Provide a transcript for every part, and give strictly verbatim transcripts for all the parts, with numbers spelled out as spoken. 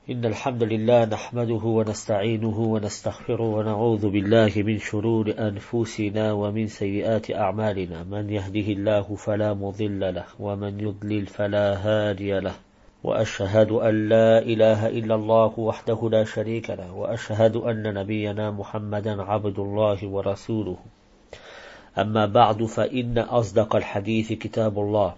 إن الحمد لله نحمده ونستعينه ونستغفره ونعوذ بالله من شرور أنفسنا ومن سيئات أعمالنا من يهده الله فلا مضل له ومن يضلل فلا هادي له وأشهد أن لا إله إلا الله وحده لا شريك له وأشهد أن نبينا محمدا عبد الله ورسوله أما بعد فإن أصدق الحديث كتاب الله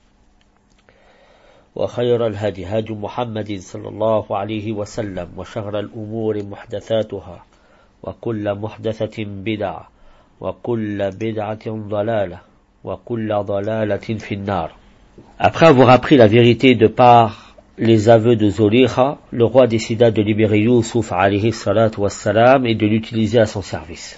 وخير الهدي هدي محمد صلى الله عليه وسلم وشر الأمور محدثاتها وكل محدثة بدعة وكل بدعة ضلالة وكل ضلالة في النار. Après avoir appris la vérité de par les aveux de Zolikha, le roi décida de libérer Youssouf alayhi salatu wassalam et de l'utiliser à son service.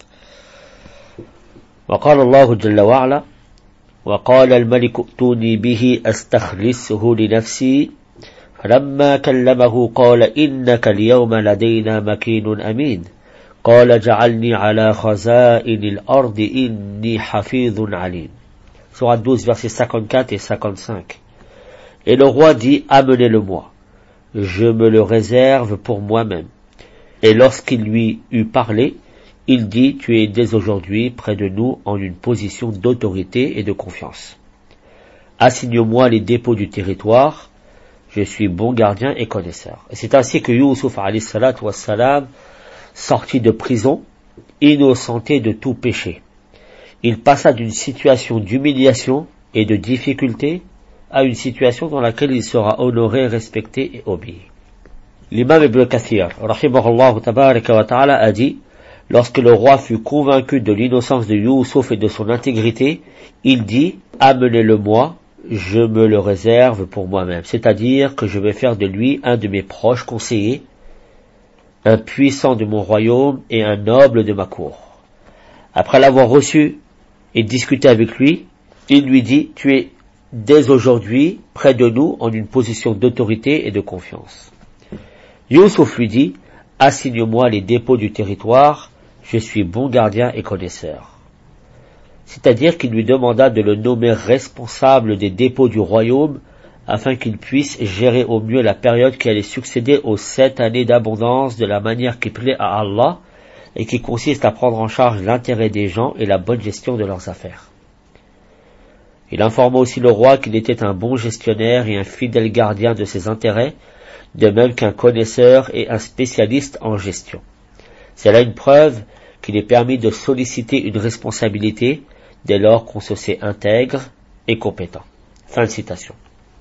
وقال الله جل وعلا وقال الملك ائتوني به أستخلصه لنفسي فلما كلمه قال إنك اليوم لدينا مكين أمين قال جعلني على خزائن الأرض إني حفيظ عليم. Sourate douze, versets cinquante-quatre et cinquante-cinq. Et le roi dit, amenez-le-moi, je me le réserve pour moi-même. Et lorsqu'il lui eut parlé, il dit, tu es dès aujourd'hui près de nous en une position d'autorité et de confiance. Assigne-moi les dépôts du territoire, je suis bon gardien et connaisseur. Et c'est ainsi que Youssouf alayhi salatu wassalam sortit de prison, innocenté de tout péché. Il passa d'une situation d'humiliation et de difficulté à une situation dans laquelle il sera honoré, respecté et obéi. L'imam Ibn Kathir, rahimahullah tabaraka wa ta'ala, a dit, lorsque le roi fut convaincu de l'innocence de Youssouf et de son intégrité, il dit, amenez-le-moi, je me le réserve pour moi-même. C'est-à-dire que je vais faire de lui un de mes proches conseillers, un puissant de mon royaume et un noble de ma cour. Après l'avoir reçu et discuté avec lui, il lui dit, tu es dès aujourd'hui près de nous en une position d'autorité et de confiance. Youssouf lui dit, assigne-moi les dépôts du territoire, je suis bon gardien et connaisseur. C'est-à-dire qu'il lui demanda de le nommer responsable des dépôts du royaume afin qu'il puisse gérer au mieux la période qui allait succéder aux sept années d'abondance de la manière qui plaît à Allah et qui consiste à prendre en charge l'intérêt des gens et la bonne gestion de leurs affaires. Il informa aussi le roi qu'il était un bon gestionnaire et un fidèle gardien de ses intérêts, de même qu'un connaisseur et un spécialiste en gestion. C'est là une preuve qu'il est permis de solliciter une responsabilité dès lors qu'on se sait intègre et compétent. Fin de citation.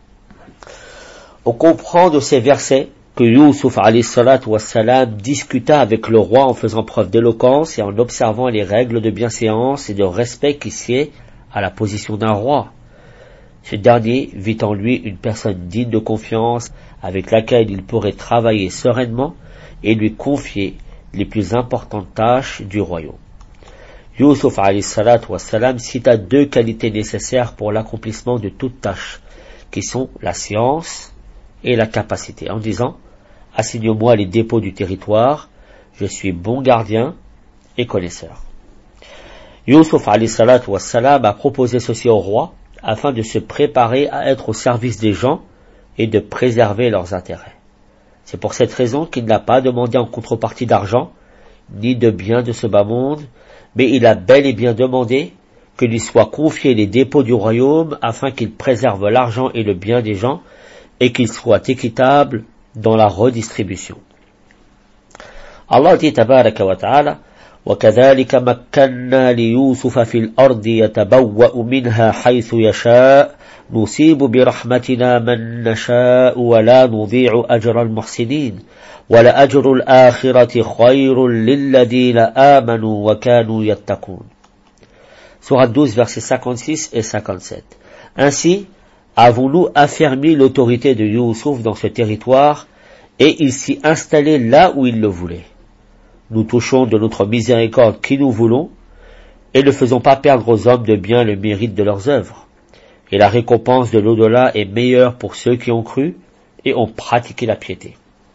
On comprend de ces versets que Youssouf alayhi salatu wassalam discuta avec le roi en faisant preuve d'éloquence et en observant les règles de bienséance et de respect qui sied à la position d'un roi. Ce dernier vit en lui une personne digne de confiance avec laquelle il pourrait travailler sereinement et lui confier les plus importantes tâches du royaume. Youssouf alayhi salatu wassalam cita deux qualités nécessaires pour l'accomplissement de toute tâche, qui sont la science et la capacité, en disant, assigne-moi les dépôts du territoire, je suis bon gardien et connaisseur. Youssouf alayhi salatu wassalam a proposé ceci au roi, afin de se préparer à être au service des gens et de préserver leurs intérêts. C'est pour cette raison qu'il n'a pas demandé en contrepartie d'argent, ni de biens de ce bas monde, mais il a bel et bien demandé que lui soient confiés les dépôts du royaume afin qu'il préserve l'argent et le bien des gens et qu'il soit équitable dans la redistribution. Allah dit tabaraka wa ta'ala, وكذلك مكنا ليوسف في الأرض يتبوأ منها حيث يشاء نصيب برحمتنا من نشاء ولا نضيع أجر المحسنين ولأجر الآخرة خير للذين آمنوا وكانوا يتقون. Sourate douze, versets cinquante-six et cinquante-sept. Ainsi, avons-nous affermi l'autorité de Youssouf dans ce territoire et il s'y installait là où il le voulait. Nous touchons de notre miséricorde qui nous voulons et ne faisons pas perdre aux hommes de bien le mérite de leurs œuvres. Et la récompense de l'au-delà est meilleure pour ceux qui ont cru et ont pratiqué la piété.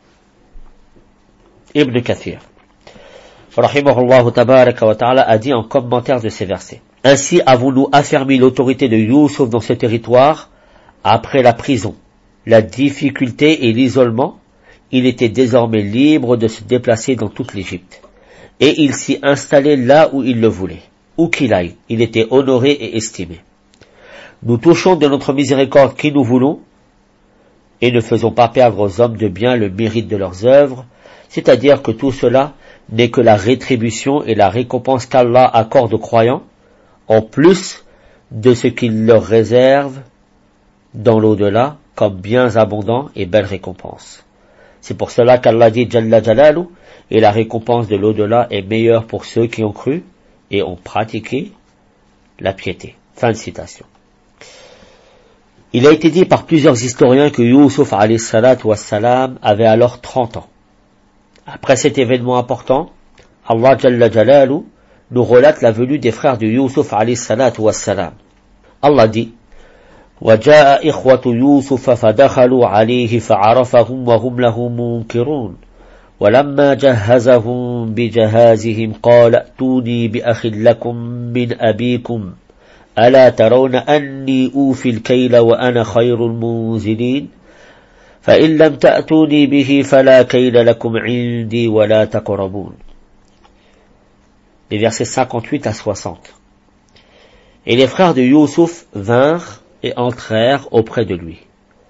Ibn Kathir, rahimahullah tabaraka wa ta'ala, a dit en commentaire de ces versets. Ainsi avons-nous affermi l'autorité de Youssouf dans ce territoire après la prison, la difficulté et l'isolement. il était désormais libre de se déplacer dans toute l'Égypte. Et il s'y installait là où il le voulait. Où qu'il aille, il était honoré et estimé. Nous touchons de notre miséricorde qui nous voulons, et ne faisons pas perdre aux hommes de bien le mérite de leurs œuvres, c'est-à-dire que tout cela n'est que la rétribution et la récompense qu'Allah accorde aux croyants, en plus de ce qu'il leur réserve dans l'au-delà, comme biens abondants et belles récompenses. C'est pour cela qu'Allah dit Jalla Jalalu, et la récompense de l'au-delà est meilleure pour ceux qui ont cru et ont pratiqué la piété. Fin de citation. Il a été dit par plusieurs historiens que Youssouf alayhi salatu wassalam avait alors trente ans. Après cet événement important, Allah Jalla Jalalu nous relate la venue des frères de Youssouf alayhi salatu wassalam. Allah dit وَجَاءَ إِخْوَةُ يُوسُفَ فَدَخَلُوا عَلَيْهِ فَعَرَفَهُمْ وَهُمْ لَهُ مُنكِرُونَ وَلَمَّا جَهَّزَهُمْ بِجَهَازِهِمْ قَالَ ائْتُونِي بِأَخٍ لَكُمْ مِنْ أَبِيكُمْ أَلَا تَرَوْنَ أَنِّي أُوفِي الْكَيْلَ وَأَنَا خَيْرُ الْمُنزِلِينَ فَإِنْ لَمْ تَأْتُونِي بِهِ فَلَا كَيْلَ لَكُمْ عِنْدِي وَلَا تَقْرَبُونَ. Les versets cinquante-huit à soixante. Et les frères de Youssouf vinrent et entrèrent auprès de lui.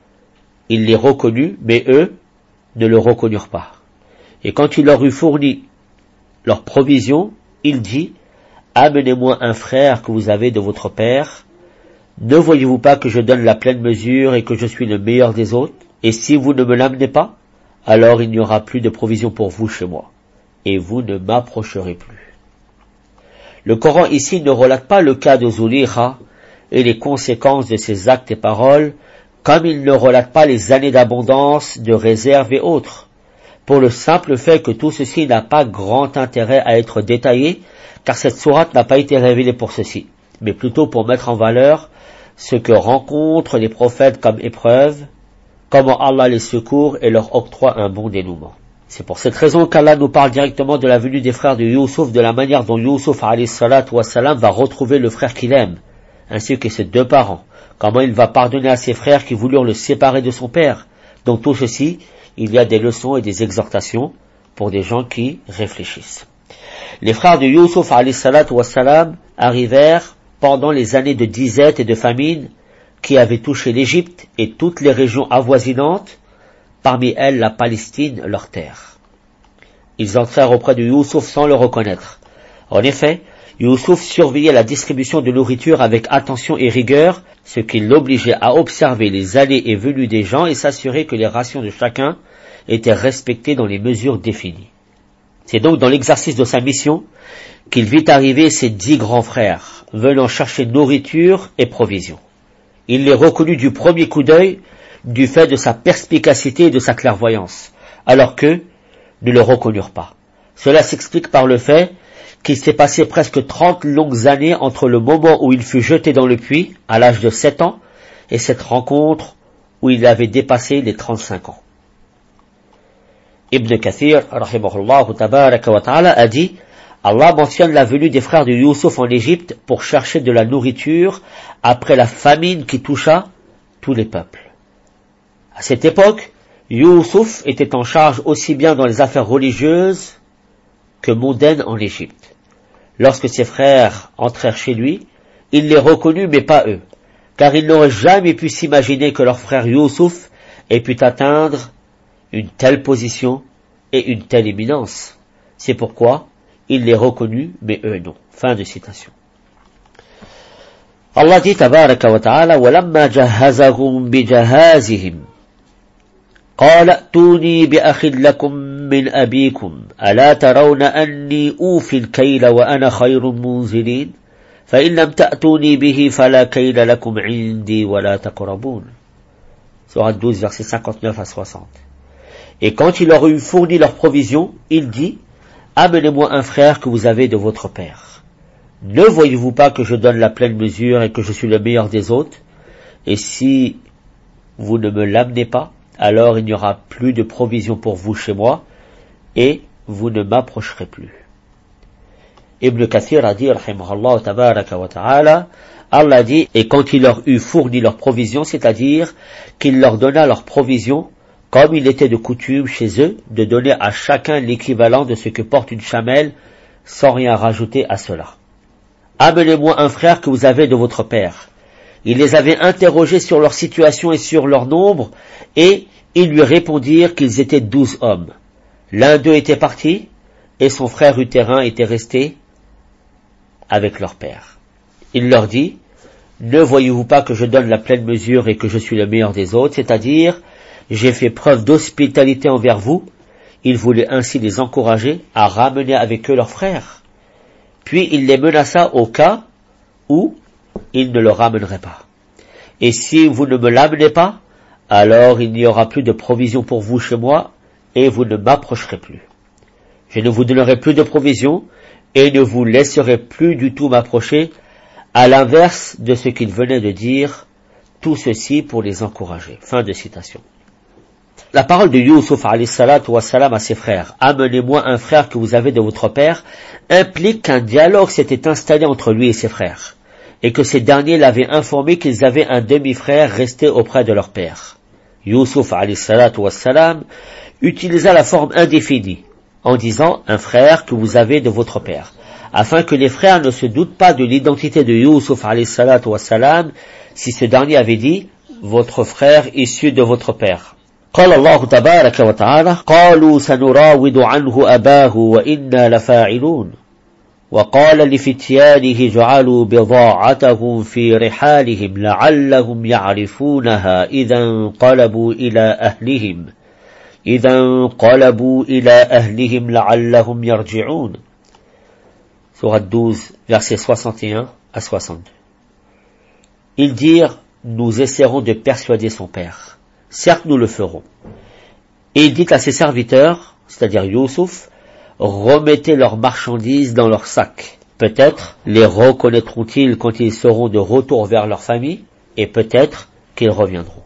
Il les reconnut, mais eux ne le reconnurent pas. Et quand il leur eut fourni leur provision, il dit, amenez-moi un frère que vous avez de votre père. Ne voyez-vous pas que je donne la pleine mesure et que je suis le meilleur des autres? Et si vous ne me l'amenez pas, alors il n'y aura plus de provision pour vous chez moi, et vous ne m'approcherez plus. Le Coran ici ne relate pas le cas de Zulikha et les conséquences de ses actes et paroles, comme il ne relate pas les années d'abondance, de réserve et autres, pour le simple fait que tout ceci n'a pas grand intérêt à être détaillé, car cette sourate n'a pas été révélée pour ceci, mais plutôt pour mettre en valeur ce que rencontrent les prophètes comme épreuve, comment Allah les secourt et leur octroie un bon dénouement. C'est pour cette raison qu'Allah nous parle directement de la venue des frères de Youssouf, de la manière dont Youssouf alayhi salatu wassalam va retrouver le frère qu'il aime, ainsi que ses deux parents, comment il va pardonner à ses frères qui voulurent le séparer de son père. Dans tout ceci, il y a des leçons et des exhortations pour des gens qui réfléchissent. Les frères de Youssouf alayhi salatu wassalam arrivèrent pendant les années de disette et de famine qui avaient touché l'Égypte et toutes les régions avoisinantes, parmi elles la Palestine, leur terre. Ils entrèrent auprès de Youssouf sans le reconnaître. En effet, Youssouf surveillait la distribution de nourriture avec attention et rigueur, ce qui l'obligeait à observer les allées et venues des gens et s'assurer que les rations de chacun étaient respectées dans les mesures définies. C'est donc dans l'exercice de sa mission qu'il vit arriver ses dix grands frères, venant chercher nourriture et provisions. Il les reconnut du premier coup d'œil, du fait de sa perspicacité et de sa clairvoyance, alors qu'eux ne le reconnurent pas. Cela s'explique par le fait qu'il s'est passé presque trente longues années entre le moment où il fut jeté dans le puits, à l'âge de sept ans, et cette rencontre où il avait dépassé les trente-cinq ans. Ibn Kathir, rahimahullah tabaraka wa ta'ala, a dit, Allah mentionne la venue des frères de Youssouf en Égypte pour chercher de la nourriture après la famine qui toucha tous les peuples. À cette époque, Youssouf était en charge aussi bien dans les affaires religieuses que mondaines en Égypte. Lorsque ses frères entrèrent chez lui, il les reconnut mais pas eux, car ils n'auraient jamais pu s'imaginer que leur frère Youssouf ait pu atteindre une telle position et une telle éminence. C'est pourquoi il les reconnut mais eux non. Fin de citation. Allah dit tabaraka wa ta'ala وَلَمَّا جَهَّزَهُمْ بِجَهَازِهِمْ قال ائتوني بأخ لكم من أبيكم ألا ترون أني أوفي الكيل وأنا خير المنزلين فإن لم تأتوني به فلا كيل لكم عندي ولا تقربون. Sourate douze, versets cinquante-neuf à soixante. Et quand il leur eut fourni leurs provisions, il dit, amenez-moi un frère que vous avez de votre père. Ne voyez-vous pas que je donne la pleine mesure et que je suis le meilleur des autres? Et si vous ne me l'amenez pas, alors il n'y aura plus de provision pour vous chez moi, et vous ne m'approcherez plus. Ibn Kathir a dit, rahimahullah tabaraka wa ta'ala, Allah dit, et quand il leur eut fourni leurs provisions, c'est-à-dire qu'il leur donna leurs provisions comme il était de coutume chez eux de donner à chacun l'équivalent de ce que porte une chamelle, sans rien rajouter à cela. Amenez-moi un frère que vous avez de votre père. Il les avait interrogés sur leur situation et sur leur nombre, et ils lui répondirent qu'ils étaient douze hommes. L'un d'eux était parti, et son frère utérin était resté avec leur père. Il leur dit, ne voyez-vous pas que je donne la pleine mesure et que je suis le meilleur des autres, c'est-à-dire, j'ai fait preuve d'hospitalité envers vous. Il voulait ainsi les encourager à ramener avec eux leur frère. Puis il les menaça au cas où ils ne le ramèneraient pas. Et si vous ne me l'amenez pas, alors il n'y aura plus de provisions pour vous chez moi, et vous ne m'approcherez plus. Je ne vous donnerai plus de provisions, et ne vous laisserai plus du tout m'approcher, à l'inverse de ce qu'il venait de dire, tout ceci pour les encourager. Fin de citation. La parole de Youssouf alayhi salatu wa salam à ses frères, amenez-moi un frère que vous avez de votre père, implique qu'un dialogue s'était installé entre lui et ses frères, et que ces derniers l'avaient informé qu'ils avaient un demi-frère resté auprès de leur père. Youssouf alayhi salatu wa salam utilisa la forme indéfinie, en disant un frère que vous avez de votre père, afin que les frères ne se doutent pas de l'identité de Youssouf alayhi salatu wa salam, si ce dernier avait dit votre frère issu de votre père. قال الله تبارك وتعالى قالوا سنراود عنه أباه وإنا لفاعلون وقال لفتيانه جعلوا بضاعتهم في رحالهم لعلهم يعرفونها إذا انقلبوا إلى أهلهم إذا انقلبوا إلى أهلهم لعلهم يرجعون. Sourate douze, versets soixante et un à soixante-deux. Ils dirent, nous essaierons de persuader son père. Certes, nous le ferons. Et il dit à ses serviteurs, c'est-à-dire Youssouf, remettez leurs marchandises dans leurs sacs. Peut-être les reconnaîtront-ils quand ils seront de retour vers leur famille, et peut-être qu'ils reviendront.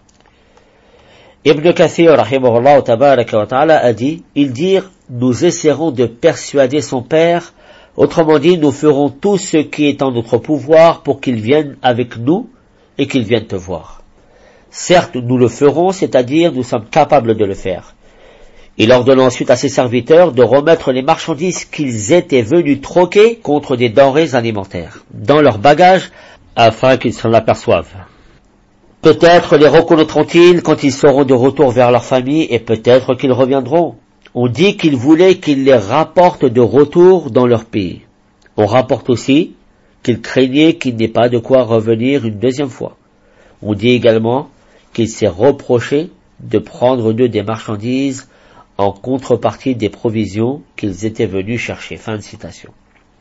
Ibn Kathir, rahimahullah tabaraka wa ta'ala, a dit, ils dirent, nous essaierons de persuader son père, autrement dit, nous ferons tout ce qui est en notre pouvoir pour qu'il vienne avec nous et qu'il vienne te voir. Certes, nous le ferons, c'est-à-dire nous sommes capables de le faire. Il ordonna ensuite à ses serviteurs de remettre les marchandises qu'ils étaient venus troquer contre des denrées alimentaires dans leurs bagages afin qu'ils s'en aperçoivent. Peut-être les reconnaîtront-ils quand ils seront de retour vers leur famille et peut-être qu'ils reviendront. On dit qu'ils voulaient qu'ils les rapportent de retour dans leur pays. On rapporte aussi qu'ils craignaient qu'il n'ait pas de quoi revenir une deuxième fois. On dit également qu'il s'est reproché de prendre d'eux des marchandises en contrepartie des provisions qu'ils étaient venus chercher. Fin de citation.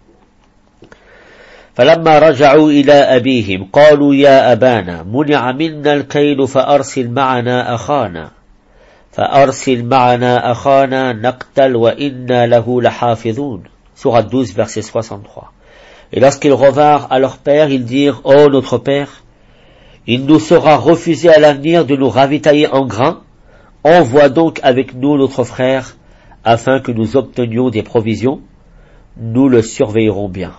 فلما رجعوا إلى أبيهم قالوا يا أبانا منع منا الكيل فأرسل معنا أخانا فأرسل معنا أخانا نقتل وإنا له لحافظون. Sourate douze, verset soixante-trois. Et lorsqu'ils revinrent à leur père, ils dirent, ô notre père, il nous sera refusé à l'avenir de nous ravitailler en grains. Envoie donc avec nous notre frère, afin que nous obtenions des provisions. Nous le surveillerons bien.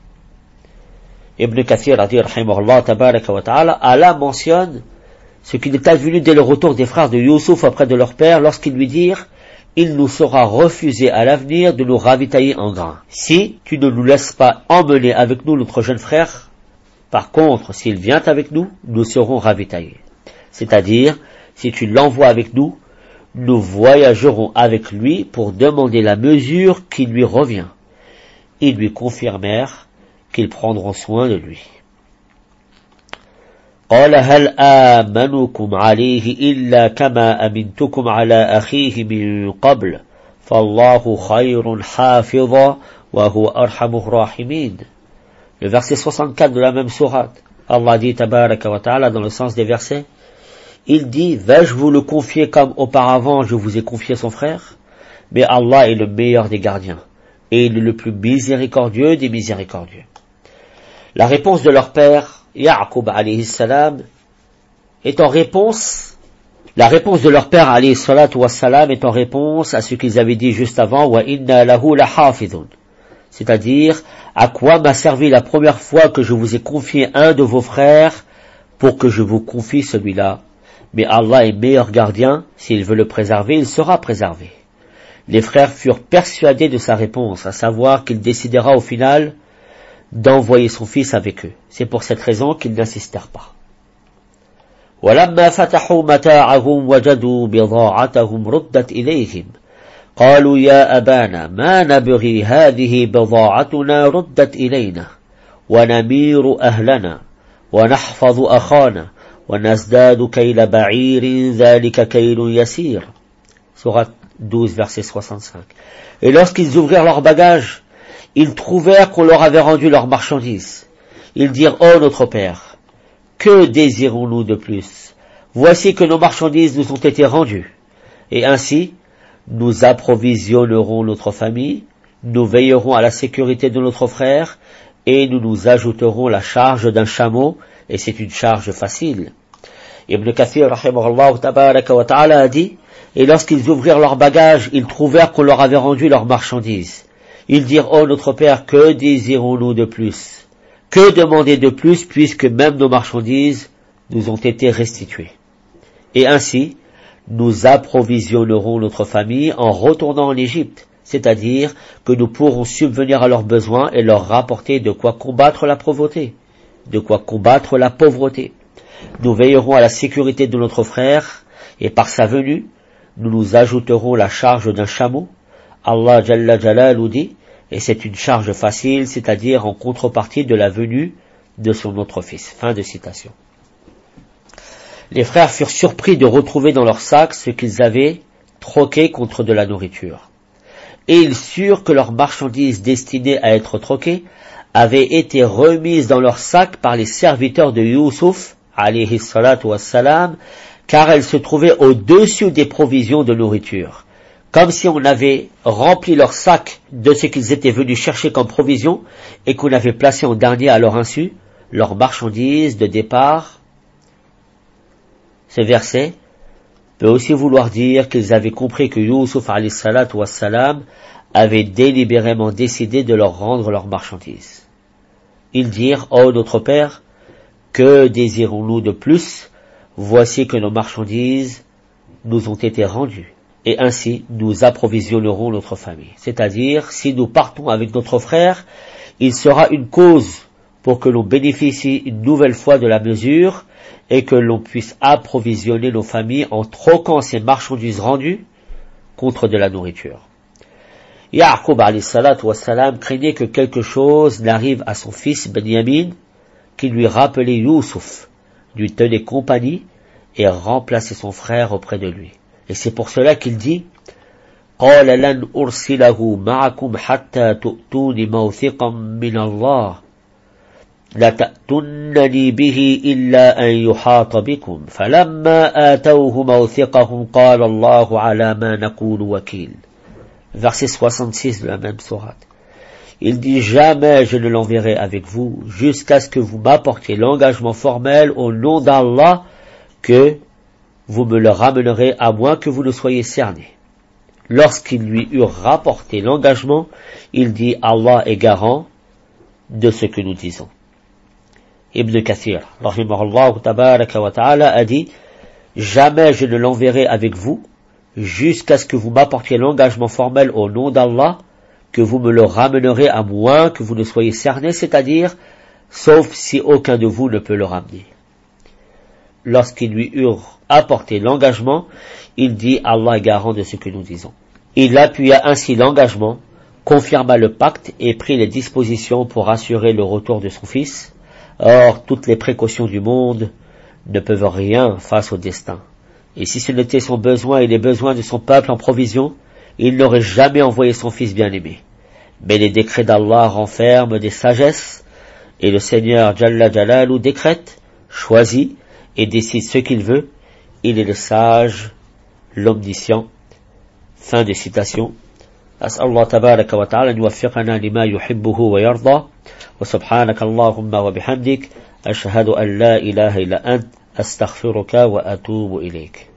Ibn Kathir a dit, rahimahullah tabaraka wa ta'ala, Allah mentionne ce qui est advenu dès le retour des frères de Youssouf auprès de leur père, lorsqu'ils lui dirent, il nous sera refusé à l'avenir de nous ravitailler en grains. Si tu ne nous laisses pas emmener avec nous notre jeune frère, par contre, s'il vient avec nous, nous serons ravitaillés. C'est-à-dire, si tu l'envoies avec nous, nous voyagerons avec lui pour demander la mesure qui lui revient. Ils lui confirmèrent qu'ils prendront soin de lui. قال هل آمنكم عليه إلا كما أمنتكم على أخيه من قبل فالله خير حافظا وهو أرحم الراحمين. Le verset soixante-quatre de la même sourate, Allah dit tabaraka wa ta'ala dans le sens des versets, il dit, vais-je vous le confier comme auparavant je vous ai confié son frère? Mais Allah est le meilleur des gardiens, et il est le plus miséricordieux des miséricordieux. La réponse de leur père, Ya'qub alayhi salam, est en réponse, la réponse de leur père alayhi salatu wa salam est en réponse à ce qu'ils avaient dit juste avant, wa inna lahu lahafidun. C'est-à-dire, à quoi m'a servi la première fois que je vous ai confié un de vos frères pour que je vous confie celui-là? Mais Allah est meilleur gardien, s'il veut le préserver, il sera préservé. Les frères furent persuadés de sa réponse, à savoir qu'il décidera au final d'envoyer son fils avec eux. C'est pour cette raison qu'ils n'insistèrent pas. وَلَمَّا فَتَحُوا مَتَاعَهُمْ وَجَدُوا بِضَاعَتَهُمْ رُدَّتْ إِلَيْهِمْ قالوا يا أبانا ما نبغي هذه بضاعتنا ردت إلينا ونمير أهلنا ونحفظ أخانا ونزداد كيل بعير ذلك كيل يسير. Sourate douze, verset soixante-cinq. Et lorsqu'ils ouvrirent leurs bagages, ils trouvèrent qu'on leur avait rendu leurs marchandises. Ils dirent, ô notre Père, que désirons-nous de plus? Voici que nos marchandises nous ont été rendues. Et ainsi, nous approvisionnerons notre famille, nous veillerons à la sécurité de notre frère, et nous nous ajouterons la charge d'un chameau, et c'est une charge facile. Ibn Kathir, rahimahullah tabaraka wa ta'ala, a dit, et lorsqu'ils ouvrirent leurs bagages, ils trouvèrent qu'on leur avait rendu leurs marchandises. Ils dirent, ô notre Père, que désirons-nous de plus? Que demander de plus, puisque même nos marchandises nous ont été restituées? Et ainsi, nous approvisionnerons notre famille en retournant en Égypte, c'est-à-dire que nous pourrons subvenir à leurs besoins et leur rapporter de quoi combattre la pauvreté, de quoi combattre la pauvreté. Nous veillerons à la sécurité de notre frère, et par sa venue, nous nous ajouterons la charge d'un chameau. Allah Jalla Jalaluhu dit, et c'est une charge facile, c'est-à-dire en contrepartie de la venue de son autre fils. Fin de citation. Les frères furent surpris de retrouver dans leur sac ce qu'ils avaient troqué contre de la nourriture. Et ils surent que leurs marchandises destinées à être troquées avaient été remises dans leur sac par les serviteurs de Youssouf, alayhi salatu wassalam, car elles se trouvaient au-dessus des provisions de nourriture. Comme si on avait rempli leur sac de ce qu'ils étaient venus chercher comme provision et qu'on avait placé en dernier à leur insu leurs marchandises de départ. Ce verset peut aussi vouloir dire qu'ils avaient compris que Youssouf alayhi salatu wassalam avait délibérément décidé de leur rendre leurs marchandises. Ils dirent, ô notre Père, que désirons-nous de plus? Voici que nos marchandises nous ont été rendues, et ainsi nous approvisionnerons notre famille. C'est-à-dire, si nous partons avec notre frère, il sera une cause pour que l'on bénéficie une nouvelle fois de la mesure et que l'on puisse approvisionner nos familles en troquant ces marchandises rendues contre de la nourriture. Ya'qub alayhi salatu wassalam craignait que quelque chose n'arrive à son fils Benyamin, qui lui rappelait Youssouf, lui tenait compagnie et remplaçait son frère auprès de lui. Et c'est pour cela qu'il dit, قال لن أرسله معكم حتى تؤتوني موثقا من الله لا تأتونني به إلا أن يحاط بكم فلما آتوه موثقهم قال الله على ما نقول وكيل. Verset soixante-six de la même sourate. Il dit, jamais je ne l'enverrai avec vous jusqu'à ce que vous m'apportiez l'engagement formel au nom d'Allah que vous me le ramènerez à moins que vous ne soyez cerné. Lorsqu'ils lui eurent rapporté l'engagement, il dit, Allah est garant de ce que nous disons. Ibn Kathir, rahimahullah tabaraka wa ta'ala, a dit, jamais je ne l'enverrai avec vous jusqu'à ce que vous m'apportiez l'engagement formel au nom d'Allah, que vous me le ramènerez à moins que vous ne soyez cerné, c'est-à-dire, sauf si aucun de vous ne peut le ramener. Lorsqu'ils lui eurent apporté l'engagement, il dit, Allah est garant de ce que nous disons. Il appuya ainsi l'engagement, confirma le pacte et prit les dispositions pour assurer le retour de son fils. Or, toutes les précautions du monde ne peuvent rien face au destin. Et si ce n'était son besoin et les besoins de son peuple en provision, il n'aurait jamais envoyé son fils bien-aimé. Mais les décrets d'Allah renferment des sagesses, et le Seigneur Jalla Jalaluhu décrète, choisit et décide ce qu'il veut. Il est le sage, l'omniscient. Fin de citation. أسأل الله تبارك وتعالى أن يوفقنا لما يحبه ويرضى وسبحانك اللهم وبحمدك أشهد أن لا إله إلا أنت أستغفرك وأتوب إليك.